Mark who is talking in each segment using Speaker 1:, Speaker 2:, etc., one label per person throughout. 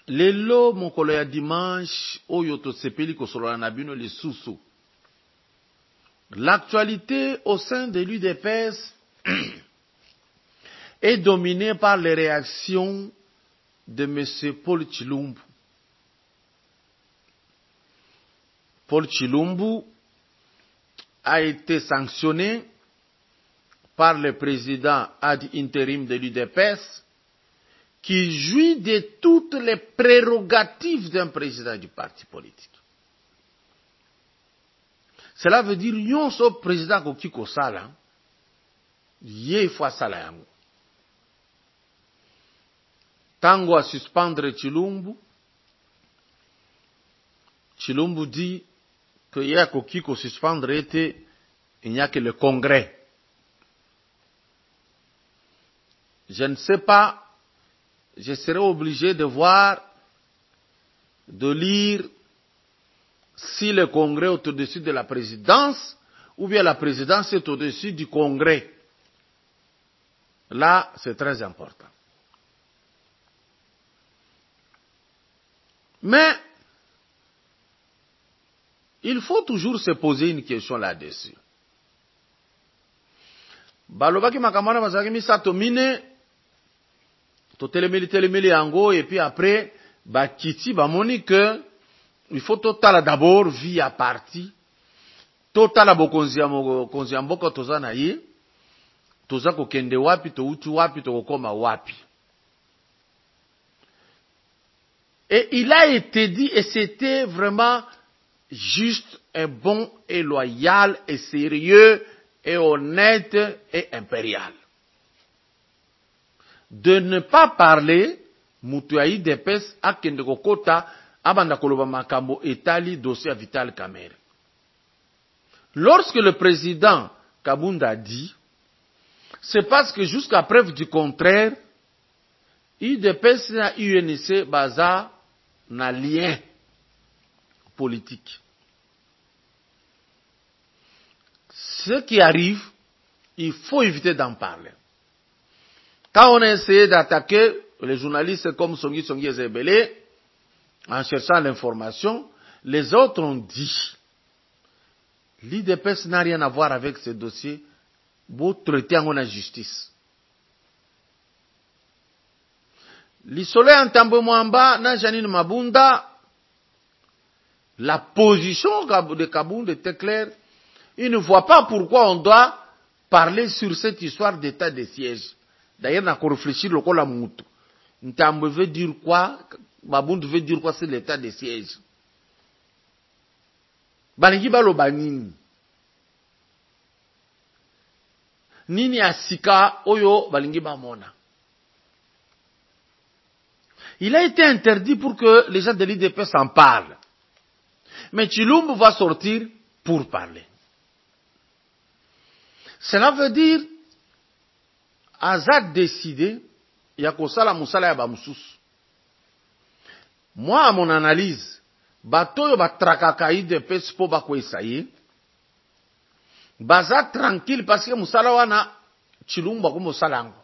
Speaker 1: Lelo mokolo ya dimanche oyo tosepeli kosolola na bino lisusu. L'actualité au sein de l'UDPS est dominée par les réactions de M. Paul Tshilumbu. Paul Tshilumbu a été sanctionné par le président ad intérim de l'UDPS qui jouit de toutes les prérogatives d'un président du parti politique. Cela veut dire nyonso président koki kosala ye fois sala yango. Tango a suspendre Tshilumbu, Tshilumbu dit que ye koki ko suspendre était il n'y a que le Congrès. Je ne sais pas, je serai obligé de voir, de lire si le Congrès est au-dessus de la présidence ou bien la présidence est au-dessus du Congrès. Là, c'est très important. Mais il faut toujours se poser une question là-dessus. Balobaki makamana bazaki misato mine to telemeli yango et puis après bakiti bamoni que il faut totala d'abord via parti totala bokonzi ya mboka toza na ye toza kokende wapi to uti wapi to kokoma wapi. Et il a été dit et c'était vraiment juste et bon et loyal et sérieux et honnête et impérial de ne pas parler mutuai depes akende kokota abanda koloba makambo etali dossier Vital Kamerhe. Lorsque le président Kabunda dit, c'est parce que jusqu'à preuve du contraire, UDPS na UNC baza na lien politique. Ce qui arrive, il faut éviter d'en parler. Quand on a essayé d'attaquer les journalistes comme Songi Ezebele, en cherchant l'information, les autres ont dit, l'IDPS n'a rien à voir avec ce dossier, vous traitez en la justice. L'Isole Antambo Mwamba, na Janine Mabunda, la position de Kabunda était claire. Il ne voit pas pourquoi on doit parler sur cette histoire d'état de siège. D'ailleurs, on a réfléchi le la moutou. Ntambo veut dire quoi? Mabunda veut dire quoi? C'est l'état de siège. Balingi balo banini. Nini asika oyo balingi bamona. Il a été interdit pour que les gens de l'IDPS en parlent. Mais Tshilumbu va sortir pour parler. Cela veut dire, Azad décidé, ya kosala musala ya bamususu. Moi, à mon analyse, batoyo batrakaka UDPS po bakwesa ye, baza tranquille parce que musala wana Tshilumbu bako musala ango.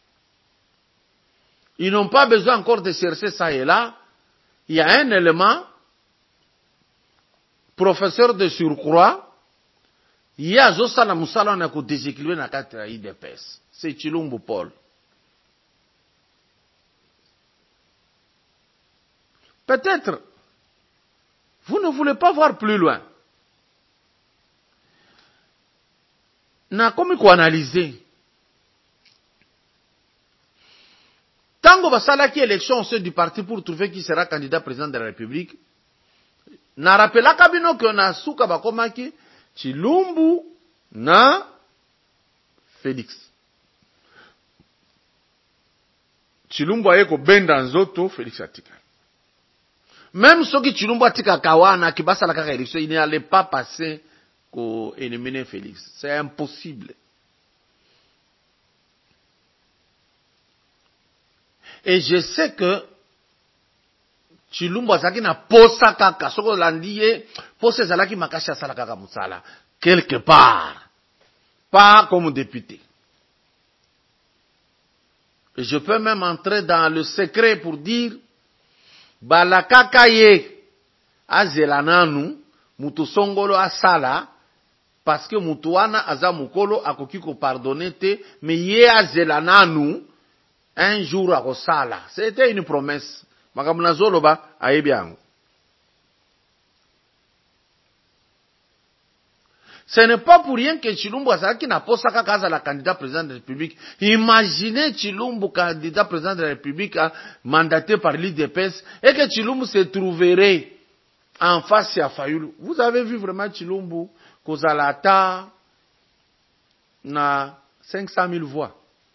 Speaker 1: Ils n'ont pas besoin encore de chercher ça et là. Il y a un élément, professeur de surcroît, il y a Zosala Moussala on a ko déséquilibré na kati ya UDPS. C'est Tshilumbu Paul. Peut-être, vous ne voulez pas voir plus loin. Na komi ko analyser. Tango basalaki élection au sein du parti pour trouver qui sera candidat président de la République, na rappelaka bino que na suka bakomaki Tshilumbu na Félix. Tshilumbu aye ko benda nzoto Félix atika. Même soki Tshilumbu atika kawana ki basala kaka élection, il n'allait pas passer ko éliminer Félix. C'est impossible. Et je sais que Tshilumbu azaki na posa kaka soko landiye posa zalaki makashi asala kaka musala quelque part, pas comme député. Et je peux même entrer dans le secret pour dire balakaka ye azela nanu mutu songolo asala parce que mutu wana aza mukolo akoki ko pardonner te mais ye azela nanu un jour akosala. C'était une promesse. Makambo nazoloba ayebi yango. Ce n'est pas pour rien que Chilumbu azalaki na posa kaka azala candidat président de la République. Imaginez Chilumbu candidat président de la République mandaté par l'IDPS et que Chilumbu se trouverait en face à Fayulu. Vous avez vu vraiment Chilumbu kozalata na 500 000 voix.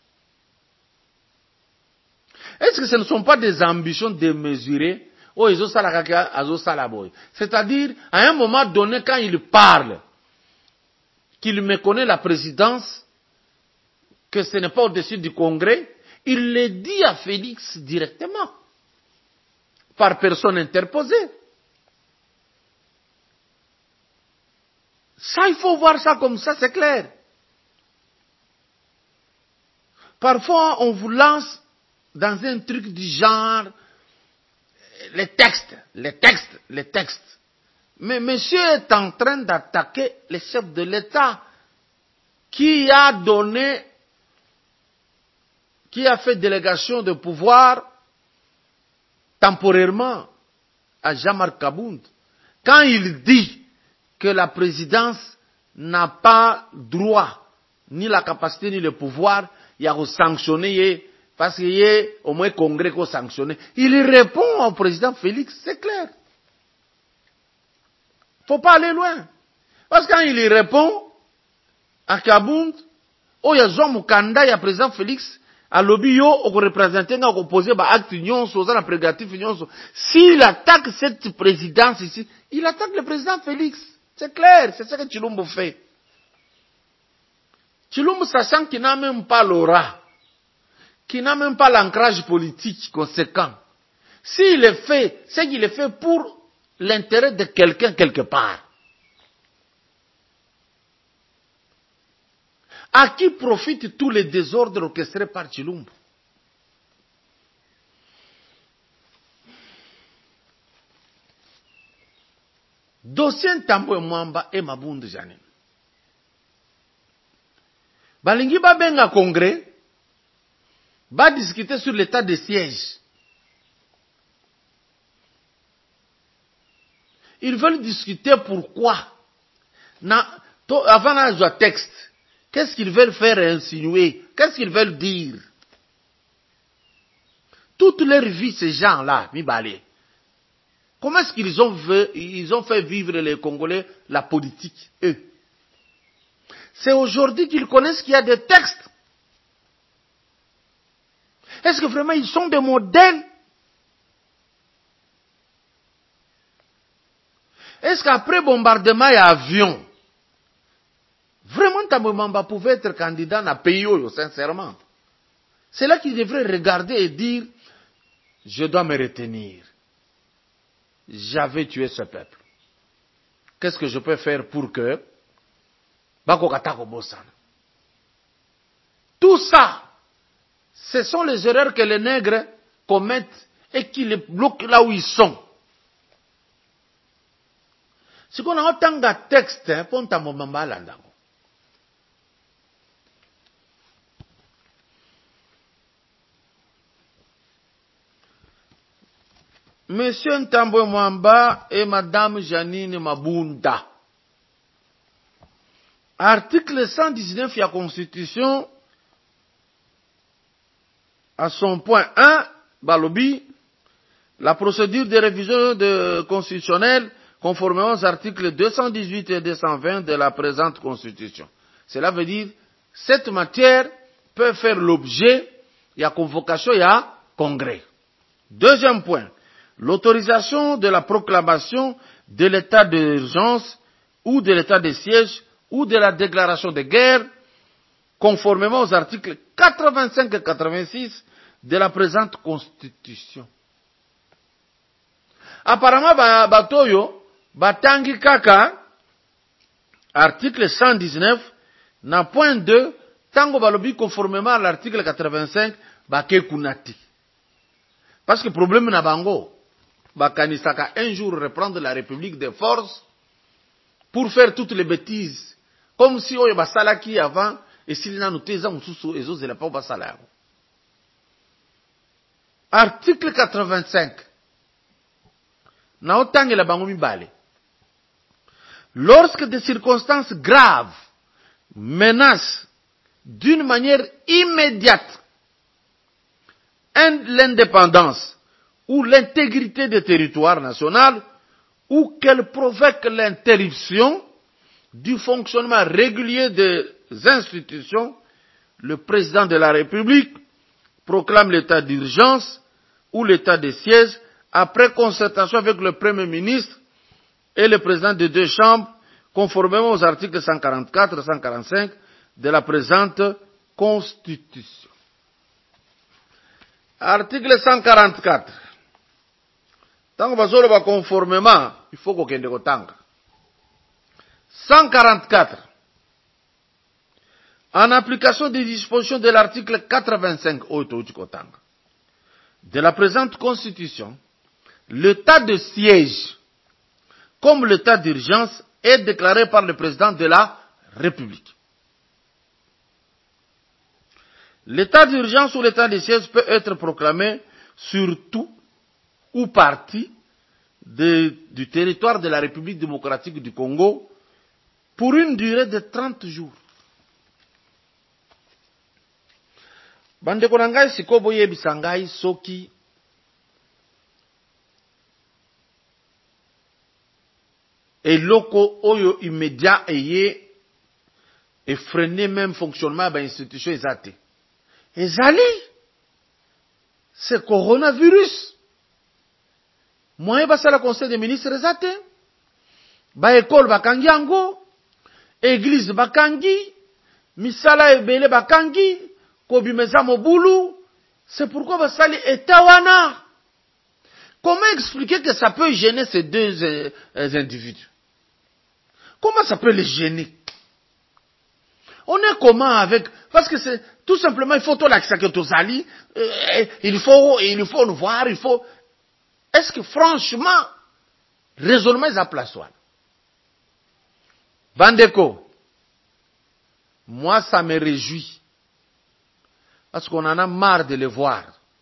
Speaker 1: Est-ce que ce ne sont pas des ambitions démesurées? Oh, ils ont ça la boy. C'est-à-dire, à un moment donné, quand il parle, qu'il méconnaît la présidence, que ce n'est pas au-dessus du Congrès, il le dit à Félix directement, par personne interposée. Ça, il faut voir ça comme ça, c'est clair. Parfois, on vous lance dans un truc du genre, les textes. Mais monsieur est en train d'attaquer le chef de l'État qui a fait délégation de pouvoir temporairement à Jean-Marc Kabound. Quand il dit que la présidence n'a pas droit, ni la capacité, ni le pouvoir, il y a sanctionner, parce qu'il y a au moins Congrès qui a sanctionné. Il répond au président Félix, c'est clair. Faut pas aller loin. Parce que quand il répond à Kabound, oh, il y a Jean Mukanda, il y a président Félix, à lobby yo, au représentant, au opposé, bah, acte union, sur la prérogative union. S'il attaque cette présidence ici, il attaque le président Félix. C'est clair, c'est ça que Chilumbu fait. Chilumbu, sachant qu'il n'a même pas l'aura, qui n'a même pas l'ancrage politique conséquent. S'il le fait, c'est qu'il le fait pour l'intérêt de quelqu'un quelque part. À qui profitent tous les désordres orchestrés par Chilumbu? Dossier Ntambwe Mwamba et Mabundu Janine. Balingi ba benga congrès, va discuter sur l'état de siège. Ils veulent discuter pourquoi. Avant un texte, qu'est-ce qu'ils veulent faire insinuer? Qu'est-ce qu'ils veulent dire? Toute leur vie, ces gens-là, Mibale. Comment est-ce qu'ils ont fait vivre les Congolais la politique, eux? C'est aujourd'hui qu'ils connaissent qu'il y a des textes. Est-ce que vraiment ils sont des modèles? Est-ce qu'après bombardement et avion, vraiment Ntambwe Mwamba pouvait être candidat dans pays, sincèrement? C'est là qu'ils devraient regarder et dire, je dois me retenir. J'avais tué ce peuple. Qu'est-ce que je peux faire pour que tout ça, ce sont les erreurs que les nègres commettent et qui les bloquent là où ils sont. Si on a autant de textes, pour Ntambwe Mwamba landango. Monsieur Ntambwe Mwamba et Madame Janine Mabunda. Article 119 de la Constitution, à son point 1, Balobi, la procédure de révision constitutionnelle conformément aux articles 218 et 220 de la présente Constitution. Cela veut dire, cette matière peut faire l'objet, il y a convocation, il y a congrès. Deuxième point. L'autorisation de la proclamation de l'état d'urgence ou de l'état de siège ou de la déclaration de guerre, conformément aux articles 85 et 86 de la présente Constitution. Apparemment, batoyo, batangi kaka, article 119, na point 2, tango balobi conformément à l'article 85, bake kunati. Parce que problème na bango. bakanisaka un jour reprendre la République des forces pour faire toutes les bêtises. Comme si oyo basalaki avant, et s'il n'a noté ça, et autres, ils pas basala. Article 85. Na otangela bango mibale. Lorsque des circonstances graves menacent d'une manière immédiate l'indépendance ou l'intégrité des territoires nationaux, ou qu'elle provoque l'interruption du fonctionnement régulier des institutions, le président de la République proclame l'état d'urgence ou l'état de siège après concertation avec le Premier ministre et le président des deux chambres, conformément aux articles 144 et 145 de la présente Constitution. Article 144. Tant que vous avez conformément, il faut qu'on ait 144. En application des dispositions de l'article 85 de la présente Constitution, l'état de siège, comme l'état d'urgence, est déclaré par le président de la République. L'état d'urgence ou l'état de siège peut être proclamé sur tout ou partie du territoire de la République démocratique du Congo pour une durée de 30 jours. Bandeko na ngai sikoyo boyebisa ngai soki eloko oyo immédiat eye freiner même fonctionnement ba institution ezate. Ezali c'est coronavirus. Moyen basala conseil des ministres ezate. Ba école bakangi yango, église bakangi, misala ebele bakangi, kobimeza mobulu. C'est pourquoi basali etawana. Comment expliquer que ça peut gêner ces deux individus? Comment ça peut les gêner? On est comment avec... Parce que c'est tout simplement, il faut tout l'accepter que Tozali, il faut nous voir, il faut... Est-ce que franchement, raisonnement est à place? Bandeko, moi ça me réjouit. Parce qu'on en a marre de les voir.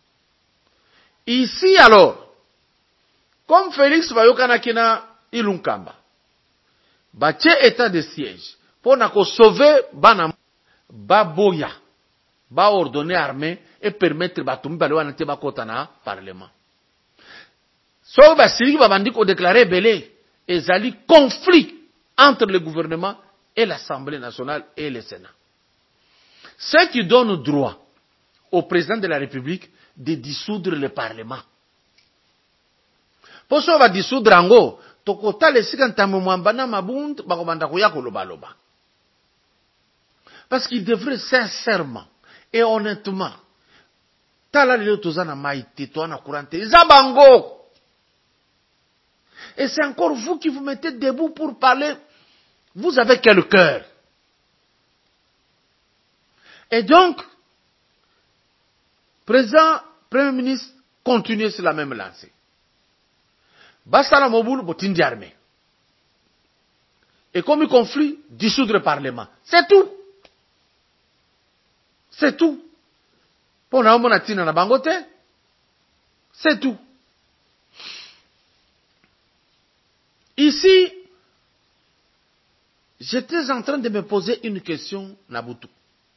Speaker 1: Ici alors, comme Félix Bayokanakina Ilunkamba, batie état de siège, pour na sauver bana baboya, ba ordonner armée et permettre batumbi balewana te bakota na parlement. So basili babandi ko déclarer belé ezali conflit entre le gouvernement et l'Assemblée nationale et le Sénat. Ce qui donne droit au président de la République de dissoudre le Parlement. Pour ça, on va dissoudre ango. Tokota le sikantamu mwambana mabund bakobanda kuya koloba. Parce qu'il devrait sincèrement et honnêtement tala lelo tozana maïté toana courante zabango. Et c'est encore vous qui vous mettez debout pour parler. Vous avez quel cœur? Et donc, président, premier ministre, continuez sur la même lancée. Bastala Moboul, botindi armée. Et comme il conflit, dissoudre le Parlement. C'est tout. C'est tout. Pour na monatina na bangote, c'est tout. Ici, j'étais en train de me poser une question, Nabutu.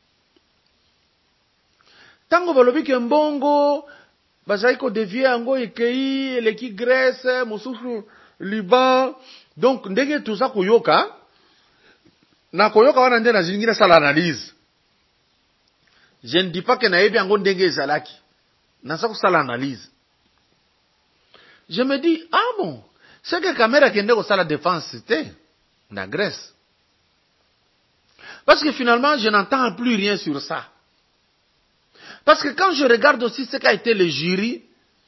Speaker 1: Tango balobi ke mbongo, bazaiko devie ango ekei, eleki Grèce, mosusu Liban, donc ndenge tuza kuyoka, na kuyoka wana nde na zingine sala analyse. Je ne dis pas que naebi ango ndenge ezalaki. Nasa kusala analyse. Je me dis, ah bon, c'est que caméra kende ko sala défense c'était na Grèce. Parce que finalement, je n'entends plus rien sur ça. Parce que quand je regarde aussi ce qu'a été le jury,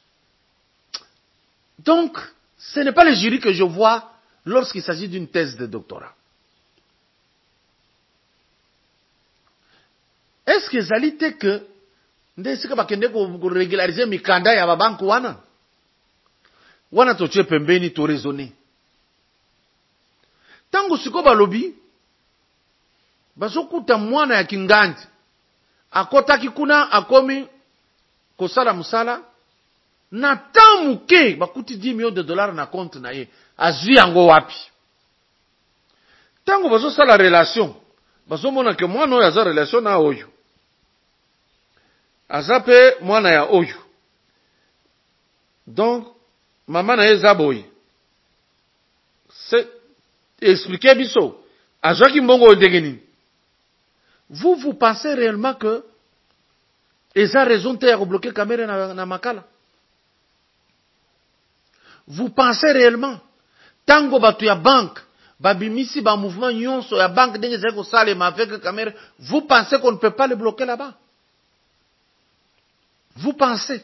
Speaker 1: donc, ce n'est pas le jury que je vois lorsqu'il s'agit d'une thèse de doctorat. Est-ce que zalité que, ndesika bakende ko régulariser mikanda ya babanku wana? wana totie pembeni to raisonner. Tango siko balobi bazokuta mwana ya Kinganji akotaki kuna akomi kosala musala na tamuke bakuti 10 millions de dollars na compte na ye azwi yango wapi. Tango bazosala relation bazomona ke mwana oyo aza relation na oyo aza pe mwana ya oyo, donc mama na ye eza boye, c'est expliquer biso azwaki mbongo oyo ndenge nini. Vous pensez réellement que eza raison te ya kobloquer caméra na makala? Vous pensez réellement tango batu ya banque babimisi ba mouvement nyonso ya banque ndenge zako kosalema avec caméra, vous pensez qu'on ne peut pas le bloquer là-bas? Vous pensez?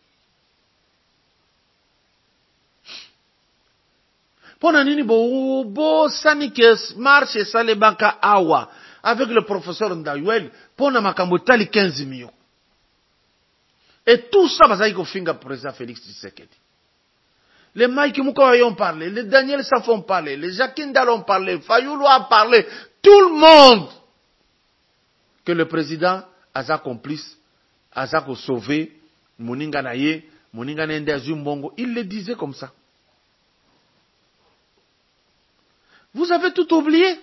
Speaker 1: Pona nini bo sani ke marche sale banka awa avec le professeur Ndayuel pona makambo tali 15 millions. Et tout ça bazaki ko finga président Félix Tshisekedi. Les Mike Moukawa ont parlé, les Daniel Safon ont parlé, les Jacqueline Dal ont parlé, Fayoulou a parlé, tout le monde que le président a complice, a sauvé Moninga Naye, Moninga Nende Azumbongo, il le disait comme ça. Vous avez tout oublié.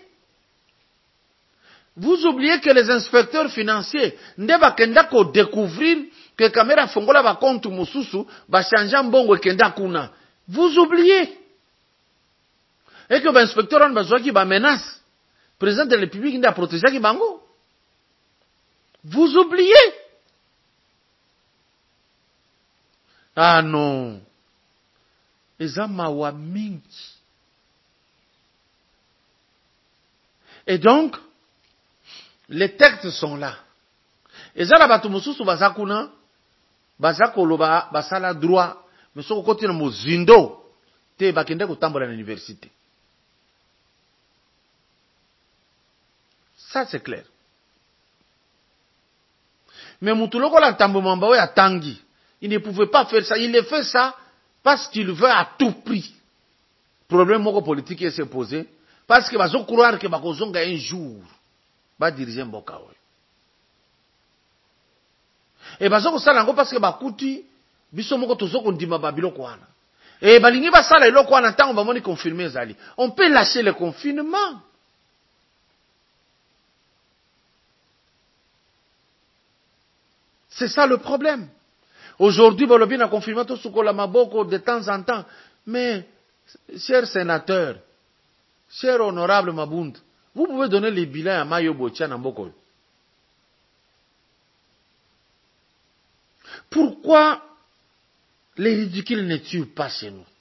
Speaker 1: Vous oubliez que les inspecteurs financiers ndeba kenda ko découvrir que caméra fongola ba compte mususu ba changer mbongo kenda kuna. Vous oubliez. Et que l'inspecteur en besoin qui ba menace. Président de la République n'a protégé qui bango. Vous oubliez. Ah non. Ezama wa mingi. Et donc, les textes sont là. Ezala batu mususu bazakuna, bazakoloba basala droit, mais soko koti na mozindo, te bakende kotambola na université. Ça c'est clair. Mais Moutuloko la tambomamba ya tangi, il ne pouvait pas faire ça. Il a fait ça parce qu'il veut à tout prix. Problème moko politique qui s'est posé, parce que bazo croire que bakozonga un jour ba diriger mboka oyo. Et bazo ko sala ngo parce que bakuti biso moko tozoko ndima ba biloko wana. Et balingi ba sala eloko wana tango ba moni confirmer zali. On peut lâcher le confinement. C'est ça le problème. Aujourd'hui, balobi na confirmé tout ce qu'on a maboko de temps en temps. Mais, cher sénateur, cher honorable Mabund, vous pouvez donner les bilans à Mayo Botia Namboko. Pourquoi les ridicules ne tuent pas chez nous?